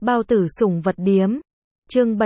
Bao tử sủng vật điếm. Chương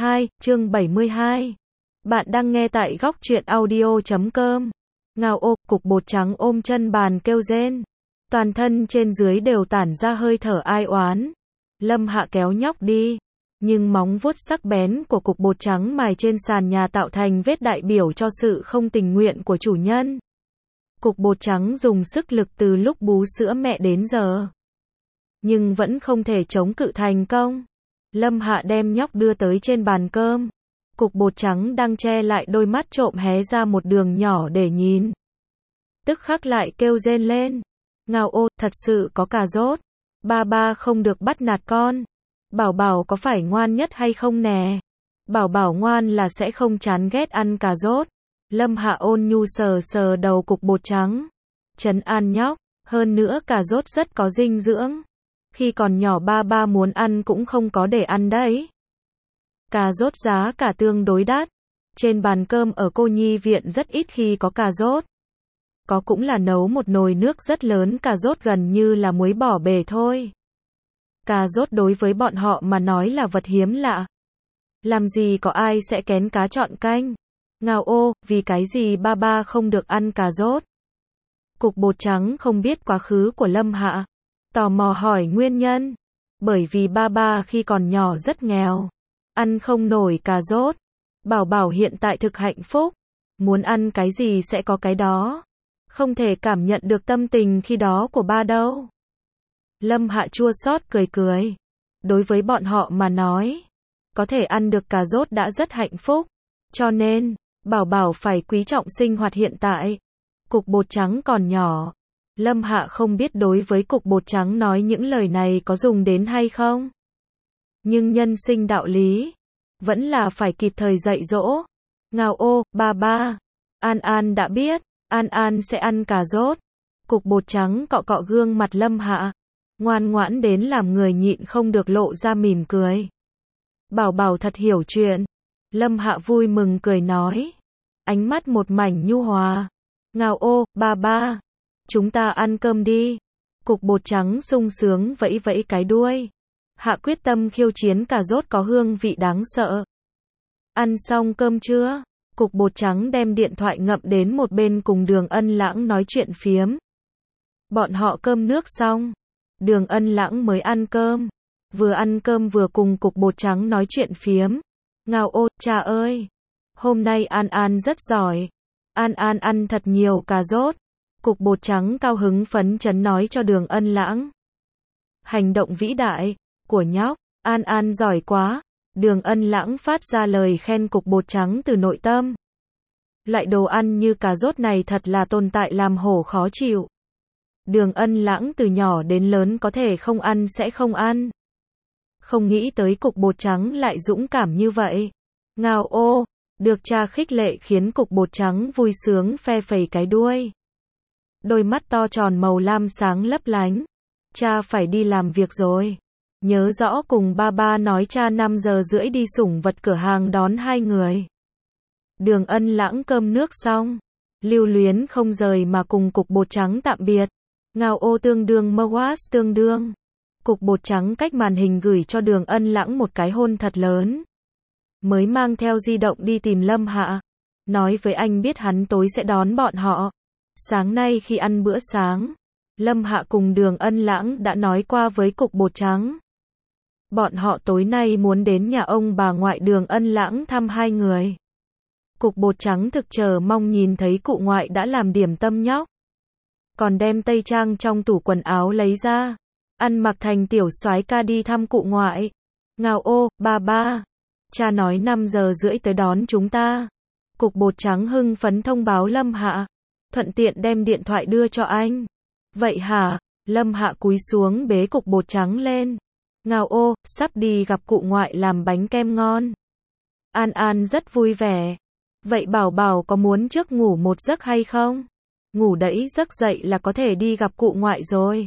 72. Bạn đang nghe tại góc truyện audio.com. Ngao ô, cục bột trắng ôm chân bàn kêu rên. Toàn thân trên dưới đều tản ra hơi thở ai oán. Lâm Hạ kéo nhóc đi. Nhưng móng vuốt sắc bén của cục bột trắng mài trên sàn nhà tạo thành vết đại biểu cho sự không tình nguyện của chủ nhân. Cục bột trắng dùng sức lực từ lúc bú sữa mẹ đến giờ. Nhưng vẫn không thể chống cự thành công. Lâm Hạ đem nhóc đưa tới trên bàn cơm. Cục bột trắng đang che lại đôi mắt trộm hé ra một đường nhỏ để nhìn. Tức khắc lại kêu rên lên. Ngao ô, thật sự có cà rốt. Ba không được bắt nạt con. Bảo bảo có phải ngoan nhất hay không nè? Bảo bảo ngoan là sẽ không chán ghét ăn cà rốt. Lâm Hạ ôn nhu sờ sờ đầu cục bột trắng. Trấn an nhóc, hơn nữa cà rốt rất có dinh dưỡng. Khi còn nhỏ ba muốn ăn cũng không có để ăn đấy. Cà rốt giá cả tương đối đắt. Trên bàn cơm ở cô nhi viện rất ít khi có cà rốt. Có cũng là nấu một nồi nước rất lớn cà rốt gần như là muối bỏ bể thôi. Cà rốt đối với bọn họ mà nói là vật hiếm lạ. Làm gì có ai sẽ kén cá chọn canh. Ngao ô, vì cái gì ba không được ăn cà rốt? Cục bột trắng không biết quá khứ của Lâm Hạ. Tò mò hỏi nguyên nhân. Bởi vì ba khi còn nhỏ rất nghèo. Ăn không nổi cà rốt. Bảo bảo hiện tại thực hạnh phúc. Muốn ăn cái gì sẽ có cái đó. Không thể cảm nhận được tâm tình khi đó của ba đâu. Lâm Hạ chua xót cười. Đối với bọn họ mà nói. Có thể ăn được cà rốt đã rất hạnh phúc. Cho nên, bảo bảo phải quý trọng sinh hoạt hiện tại. Cục bột trắng còn nhỏ. Lâm Hạ không biết đối với cục bột trắng nói những lời này có dùng đến hay không. Nhưng nhân sinh đạo lý. Vẫn là phải kịp thời dạy dỗ. Ngao ô, ba. An đã biết. An sẽ ăn cà rốt. Cục bột trắng cọ cọ gương mặt Lâm Hạ. Ngoan ngoãn đến làm người nhịn không được lộ ra mỉm cười. Bảo bảo thật hiểu chuyện. Lâm Hạ vui mừng cười nói. Ánh mắt một mảnh nhu hòa. Ngao ô, ba. Chúng ta ăn cơm đi. Cục bột trắng sung sướng vẫy vẫy cái đuôi. Hạ quyết tâm khiêu chiến cà rốt có hương vị đáng sợ. Ăn xong cơm chưa? Cục bột trắng đem điện thoại ngậm đến một bên cùng Đường Ân Lãng nói chuyện phiếm. Bọn họ cơm nước xong. Đường Ân Lãng mới ăn cơm. Vừa ăn cơm vừa cùng cục bột trắng nói chuyện phiếm. Ngao ô, cha ơi. Hôm nay An rất giỏi. An ăn thật nhiều cà rốt. Cục bột trắng cao hứng phấn chấn nói cho Đường Ân Lãng. Hành động vĩ đại của nhóc. An giỏi quá. Đường Ân Lãng phát ra lời khen cục bột trắng từ nội tâm. Loại đồ ăn như cà rốt này thật là tồn tại làm hổ khó chịu. Đường Ân Lãng từ nhỏ đến lớn có thể không ăn sẽ không ăn. Không nghĩ tới cục bột trắng lại dũng cảm như vậy. Ngao ô, được cha khích lệ khiến cục bột trắng vui sướng phe phẩy cái đuôi. Đôi mắt to tròn màu lam sáng lấp lánh. Cha phải đi làm việc rồi. Nhớ rõ cùng ba nói cha 5 giờ rưỡi đi sủng vật cửa hàng đón hai người. Đường Ân Lãng cơm nước xong. Lưu luyến không rời mà cùng cục bột trắng tạm biệt. Ngao ô tương đương tương đương. Cục bột trắng cách màn hình gửi cho Đường Ân Lãng một cái hôn thật lớn. Mới mang theo di động đi tìm Lâm Hạ. Nói với anh biết hắn tối sẽ đón bọn họ. Sáng nay khi ăn bữa sáng. Lâm Hạ cùng Đường Ân Lãng đã nói qua với cục bột trắng. Bọn họ tối nay muốn đến nhà ông bà ngoại Đường Ân Lãng thăm hai người. Cục bột trắng thực chờ mong nhìn thấy cụ ngoại đã làm điểm tâm nhóc. Còn đem tây trang trong tủ quần áo lấy ra. Ăn mặc thành tiểu soái ca đi thăm cụ ngoại. Ngao ô, ba. Cha nói 5 giờ rưỡi tới đón chúng ta. Cục bột trắng hưng phấn thông báo Lâm Hạ. Thuận tiện đem điện thoại đưa cho anh. Vậy hả? Lâm Hạ cúi xuống bế cục bột trắng lên. Ngao ô, sắp đi gặp cụ ngoại làm bánh kem ngon. An rất vui vẻ. Vậy bảo bảo có muốn trước ngủ một giấc hay không? Ngủ đẫy giấc dậy là có thể đi gặp cụ ngoại rồi.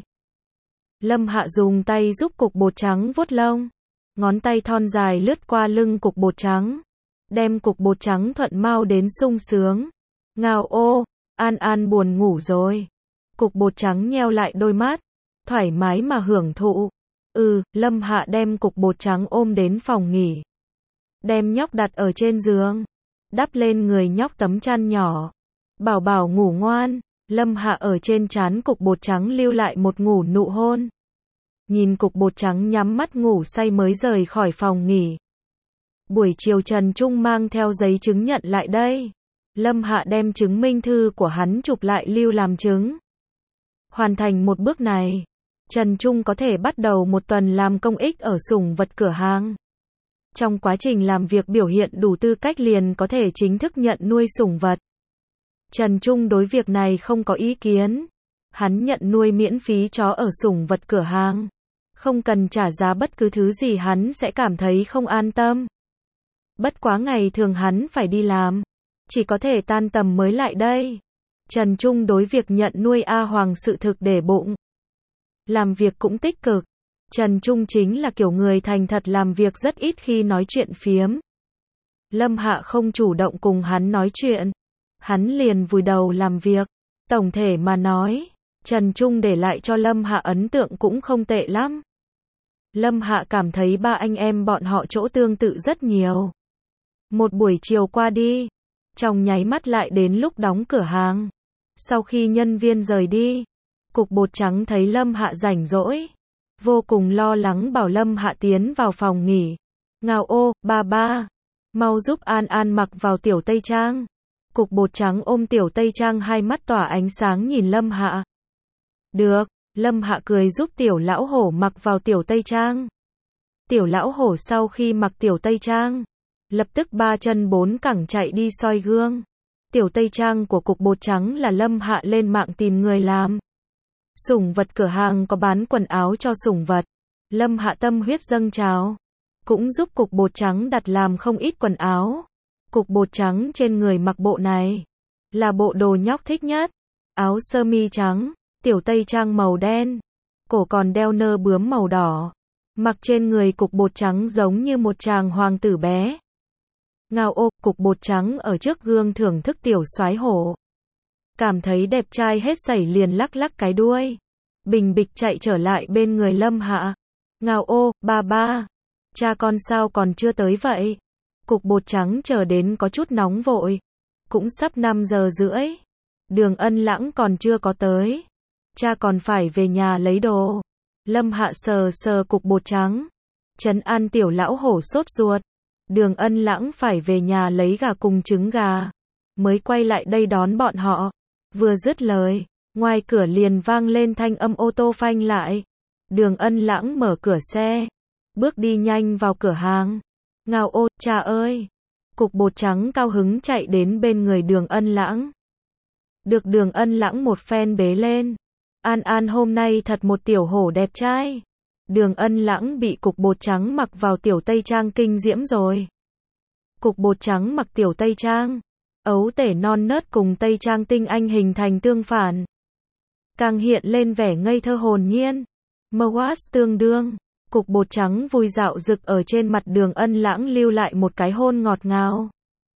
Lâm Hạ dùng tay giúp cục bột trắng vuốt lông. Ngón tay thon dài lướt qua lưng cục bột trắng. Đem cục bột trắng thuận mau đến sung sướng. Ngao ô, An buồn ngủ rồi. Cục bột trắng nheo lại đôi mắt. Thoải mái mà hưởng thụ. Lâm Hạ đem cục bột trắng ôm đến phòng nghỉ. Đem nhóc đặt ở trên giường. Đắp lên người nhóc tấm chăn nhỏ. Bảo bảo ngủ ngoan. Lâm Hạ ở trên trán cục bột trắng lưu lại một ngủ nụ hôn. Nhìn cục bột trắng nhắm mắt ngủ say mới rời khỏi phòng nghỉ. Buổi chiều Trần Trung mang theo giấy chứng nhận lại đây. Lâm Hạ đem chứng minh thư của hắn chụp lại lưu làm chứng. Hoàn thành một bước này, Trần Trung có thể bắt đầu một tuần làm công ích ở sủng vật cửa hàng. Trong quá trình làm việc biểu hiện đủ tư cách liền có thể chính thức nhận nuôi sủng vật. Trần Trung đối việc này không có ý kiến. Hắn nhận nuôi miễn phí chó ở sủng vật cửa hàng. Không cần trả giá bất cứ thứ gì hắn sẽ cảm thấy không an tâm. Bất quá ngày thường hắn phải đi làm. Chỉ có thể tan tầm mới lại đây. Trần Trung đối việc nhận nuôi A Hoàng sự thực để bụng. Làm việc cũng tích cực. Trần Trung chính là kiểu người thành thật làm việc rất ít khi nói chuyện phiếm. Lâm Hạ không chủ động cùng hắn nói chuyện. Hắn liền vùi đầu làm việc. Tổng thể mà nói, Trần Trung để lại cho Lâm Hạ ấn tượng cũng không tệ lắm. Lâm Hạ cảm thấy ba anh em bọn họ chỗ tương tự rất nhiều. Một buổi chiều qua đi, trong nháy mắt lại đến lúc đóng cửa hàng. Sau khi nhân viên rời đi, cục bột trắng thấy Lâm Hạ rảnh rỗi, vô cùng lo lắng bảo Lâm Hạ tiến vào phòng nghỉ. Ngao ô, ba, mau giúp An An mặc vào tiểu tây trang. Cục bột trắng ôm tiểu tây trang hai mắt tỏa ánh sáng nhìn Lâm Hạ. Được, Lâm Hạ cười giúp tiểu lão hổ mặc vào tiểu tây trang. Tiểu lão hổ sau khi mặc tiểu tây trang, lập tức ba chân bốn cẳng chạy đi soi gương. Tiểu tây trang của cục bột trắng là Lâm Hạ lên mạng tìm người làm. Sủng vật cửa hàng có bán quần áo cho sủng vật. Lâm Hạ tâm huyết dâng trào. Cũng giúp cục bột trắng đặt làm không ít quần áo. Cục bột trắng trên người mặc bộ này. Là bộ đồ nhóc thích nhất. Áo sơ mi trắng, tiểu tây trang màu đen. Cổ còn đeo nơ bướm màu đỏ. Mặc trên người cục bột trắng giống như một chàng hoàng tử bé. Ngao ô, cục bột trắng ở trước gương thưởng thức tiểu soái hổ. Cảm thấy đẹp trai hết sảy liền lắc lắc cái đuôi. Bình bịch chạy trở lại bên người Lâm Hạ. Ngao ô, ba, cha con sao còn chưa tới vậy? Cục bột trắng chờ đến có chút nóng vội. Cũng sắp 5 giờ rưỡi. Đường Ân Lãng còn chưa có tới. Cha còn phải về nhà lấy đồ. Lâm Hạ sờ sờ cục bột trắng. Trấn an tiểu lão hổ sốt ruột. Đường Ân Lãng phải về nhà lấy gà cùng trứng gà. Mới quay lại đây đón bọn họ. Vừa dứt lời, ngoài cửa liền vang lên thanh âm ô tô phanh lại. Đường Ân Lãng mở cửa xe. Bước đi nhanh vào cửa hàng. Ngao ô, cha ơi. Cục bột trắng cao hứng chạy đến bên người Đường Ân Lãng. Được Đường Ân Lãng một phen bế lên. An An hôm nay thật một tiểu hổ đẹp trai. Đường Ân Lãng bị cục bột trắng mặc vào tiểu tây trang kinh diễm rồi. Cục bột trắng mặc tiểu tây trang. Ấu tể non nớt cùng tây trang tinh anh hình thành tương phản. Càng hiện lên vẻ ngây thơ hồn nhiên. Mwas tương đương. Cục bột trắng vui dạo rực ở trên mặt Đường Ân Lãng lưu lại một cái hôn ngọt ngào.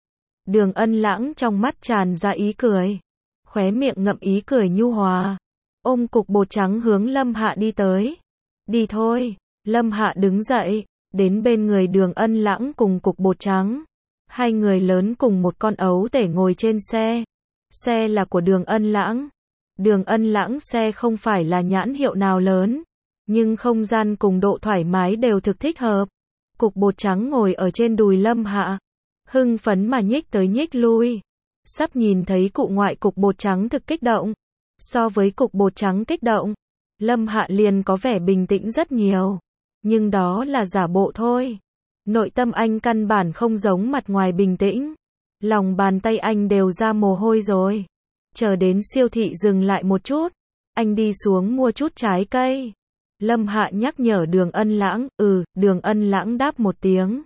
Đường Ân Lãng trong mắt tràn ra ý cười. Khóe miệng ngậm ý cười nhu hòa. Ôm cục bột trắng hướng Lâm Hạ đi tới. Đi thôi. Lâm Hạ đứng dậy. Đến bên người Đường Ân Lãng cùng cục bột trắng. Hai người lớn cùng một con ấu tể ngồi trên xe. Xe là của Đường Ân Lãng. Đường Ân Lãng xe không phải là nhãn hiệu nào lớn. Nhưng không gian cùng độ thoải mái đều thực thích hợp. Cục bột trắng ngồi ở trên đùi Lâm Hạ. Hưng phấn mà nhích tới nhích lui. Sắp nhìn thấy cụ ngoại cục bột trắng thực kích động. So với cục bột trắng kích động, Lâm Hạ liền có vẻ bình tĩnh rất nhiều. Nhưng đó là giả bộ thôi. Nội tâm anh căn bản không giống mặt ngoài bình tĩnh. Lòng bàn tay anh đều ra mồ hôi rồi. Chờ đến siêu thị dừng lại một chút. Anh đi xuống mua chút trái cây. Lâm Hạ nhắc nhở Đường Ân Lãng. Đường Ân Lãng đáp một tiếng.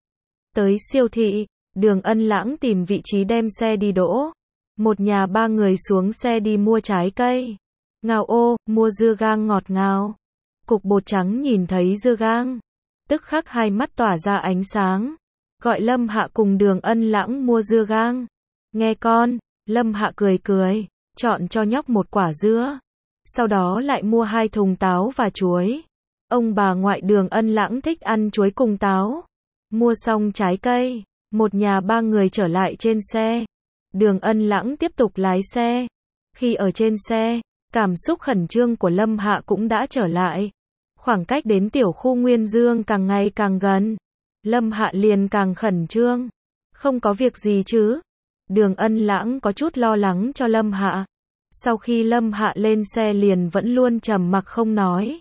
Tới siêu thị, Đường Ân Lãng tìm vị trí đem xe đi đỗ. Một nhà ba người xuống xe đi mua trái cây. Ngao ô, mua dưa gang ngọt ngào. Cục bột trắng nhìn thấy dưa gang. Tức khắc hai mắt tỏa ra ánh sáng. Gọi Lâm Hạ cùng Đường Ân Lãng mua dưa gang. Nghe con, Lâm Hạ cười cười. Chọn cho nhóc một quả dưa. Sau đó lại mua 2 thùng táo và chuối. Ông bà ngoại Đường Ân Lãng thích ăn chuối cùng táo. Mua xong trái cây, một nhà ba người trở lại trên xe. Đường Ân Lãng tiếp tục lái xe. Khi ở trên xe, cảm xúc khẩn trương của Lâm Hạ cũng đã trở lại. Khoảng cách đến tiểu khu Nguyên Dương càng ngày càng gần. Lâm Hạ liền càng khẩn trương. Không có việc gì chứ? Đường Ân Lãng có chút lo lắng cho Lâm Hạ. Sau khi Lâm Hạ lên xe liền vẫn luôn trầm mặc không nói.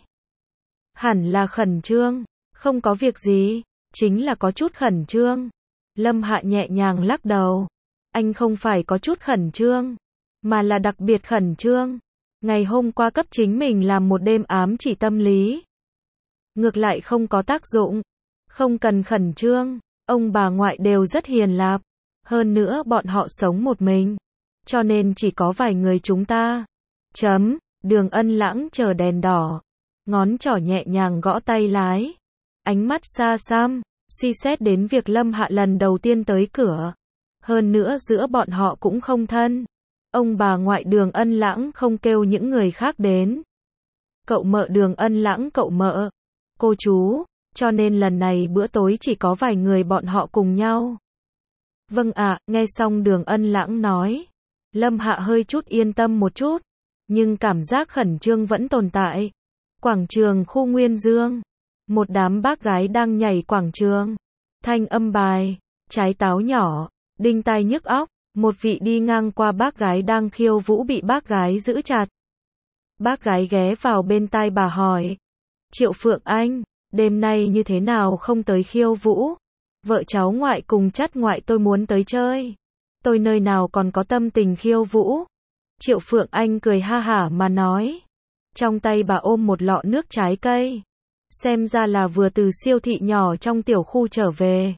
Hẳn là khẩn trương. Không có việc gì, chính là có chút khẩn trương. Lâm Hạ nhẹ nhàng lắc đầu. Anh không phải có chút khẩn trương, mà là đặc biệt khẩn trương. Ngày hôm qua cấp chính mình làm một đêm ám chỉ tâm lý. Ngược lại không có tác dụng. Không cần khẩn trương, ông bà ngoại đều rất hiền lạp. Hơn nữa bọn họ sống một mình, cho nên chỉ có vài người chúng ta. Đường Ân Lãng chờ đèn đỏ. Ngón trỏ nhẹ nhàng gõ tay lái. Ánh mắt xa xăm, suy xét đến việc Lâm Hạ lần đầu tiên tới cửa. Hơn nữa giữa bọn họ cũng không thân. Ông bà ngoại Đường Ân Lãng không kêu những người khác đến. Cậu mợ Đường Ân Lãng cậu mợ, cô chú, cho nên lần này bữa tối chỉ có vài người bọn họ cùng nhau. Vâng ạ, nghe xong Đường Ân Lãng nói. Lâm Hạ hơi chút yên tâm một chút, nhưng cảm giác khẩn trương vẫn tồn tại. Quảng trường khu Nguyên Dương. Một đám bác gái đang nhảy quảng trường. Thanh âm bài, trái táo nhỏ, đinh tai nhức óc. Một vị đi ngang qua bác gái đang khiêu vũ bị bác gái giữ chặt. Bác gái ghé vào bên tai bà hỏi. Triệu Phượng Anh, đêm nay như thế nào không tới khiêu vũ? Vợ cháu ngoại cùng chắt ngoại tôi muốn tới chơi. Tôi nơi nào còn có tâm tình khiêu vũ? Triệu Phượng Anh cười ha hả mà nói. Trong tay bà ôm một lọ nước trái cây. Xem ra là vừa từ siêu thị nhỏ trong tiểu khu trở về.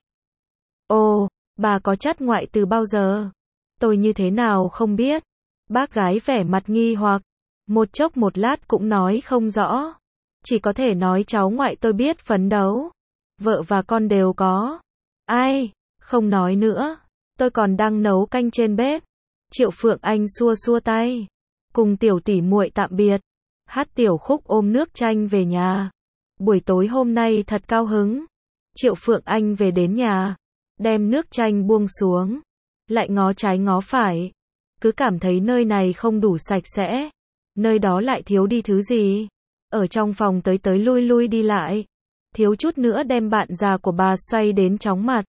Ồ, bà có chắt ngoại từ bao giờ? Tôi như thế nào không biết. Bác gái vẻ mặt nghi hoặc. Một chốc một lát cũng nói không rõ. Chỉ có thể nói cháu ngoại tôi biết phấn đấu. Vợ và con đều có. Ai, không nói nữa. Tôi còn đang nấu canh trên bếp. Triệu Phượng Anh xua xua tay. Cùng tiểu tỷ muội tạm biệt. Hát tiểu khúc ôm nước chanh về nhà. Buổi tối hôm nay thật cao hứng. Triệu Phượng Anh về đến nhà. Đem nước chanh buông xuống. Lại ngó trái ngó phải. Cứ cảm thấy nơi này không đủ sạch sẽ. Nơi đó lại thiếu đi thứ gì. Ở trong phòng tới tới lui lui đi lại. Thiếu chút nữa đem bạn già của bà xoay đến chóng mặt.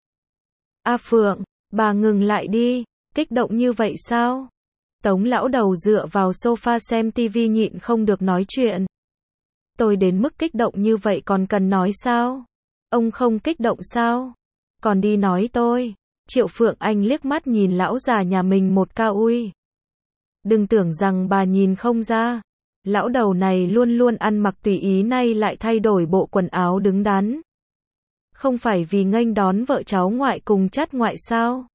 A Phượng, bà ngừng lại đi. Kích động như vậy sao? Tống lão đầu dựa vào sofa xem tivi nhịn không được nói chuyện. Tôi đến mức kích động như vậy còn cần nói sao? Ông không kích động sao? Còn đi nói tôi. Triệu Phượng Anh liếc mắt nhìn lão già nhà mình một cao ui. Đừng tưởng rằng bà nhìn không ra. Lão đầu này luôn luôn ăn mặc tùy ý nay lại thay đổi bộ quần áo đứng đắn. Không phải vì nghênh đón vợ cháu ngoại cùng chắt ngoại sao?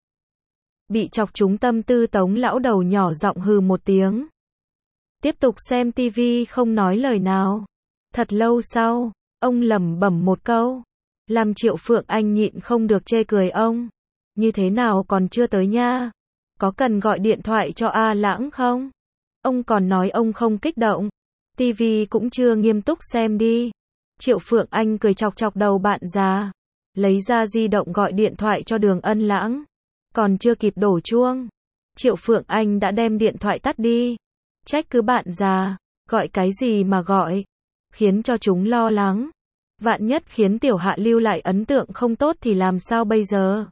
Bị chọc trúng tâm tư Tống lão đầu nhỏ giọng hừ một tiếng. Tiếp tục xem tivi không nói lời nào. Thật lâu sau, ông lẩm bẩm một câu. Làm Triệu Phượng Anh nhịn không được chê cười ông. Như thế nào còn chưa tới nha? Có cần gọi điện thoại cho A Lãng không? Ông còn nói ông không kích động. Tivi cũng chưa nghiêm túc xem đi. Triệu Phượng Anh cười chọc chọc đầu bạn già. Lấy ra di động gọi điện thoại cho Đường Ân Lãng. Còn chưa kịp đổ chuông. Triệu Phượng Anh đã đem điện thoại tắt đi. Trách cứ bạn già. Gọi cái gì mà gọi. Khiến cho chúng lo lắng. Vạn nhất khiến tiểu hạ lưu lại ấn tượng không tốt thì làm sao bây giờ?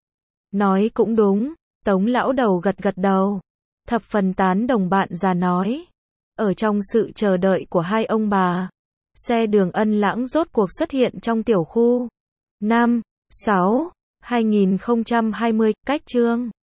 Nói cũng đúng. Tống lão đầu gật gật đầu. Thập phần tán đồng bạn già nói. Ở trong sự chờ đợi của hai ông bà, xe Đường Ân Lãng rốt cuộc xuất hiện trong tiểu khu. 5, 6, 2020, cách chương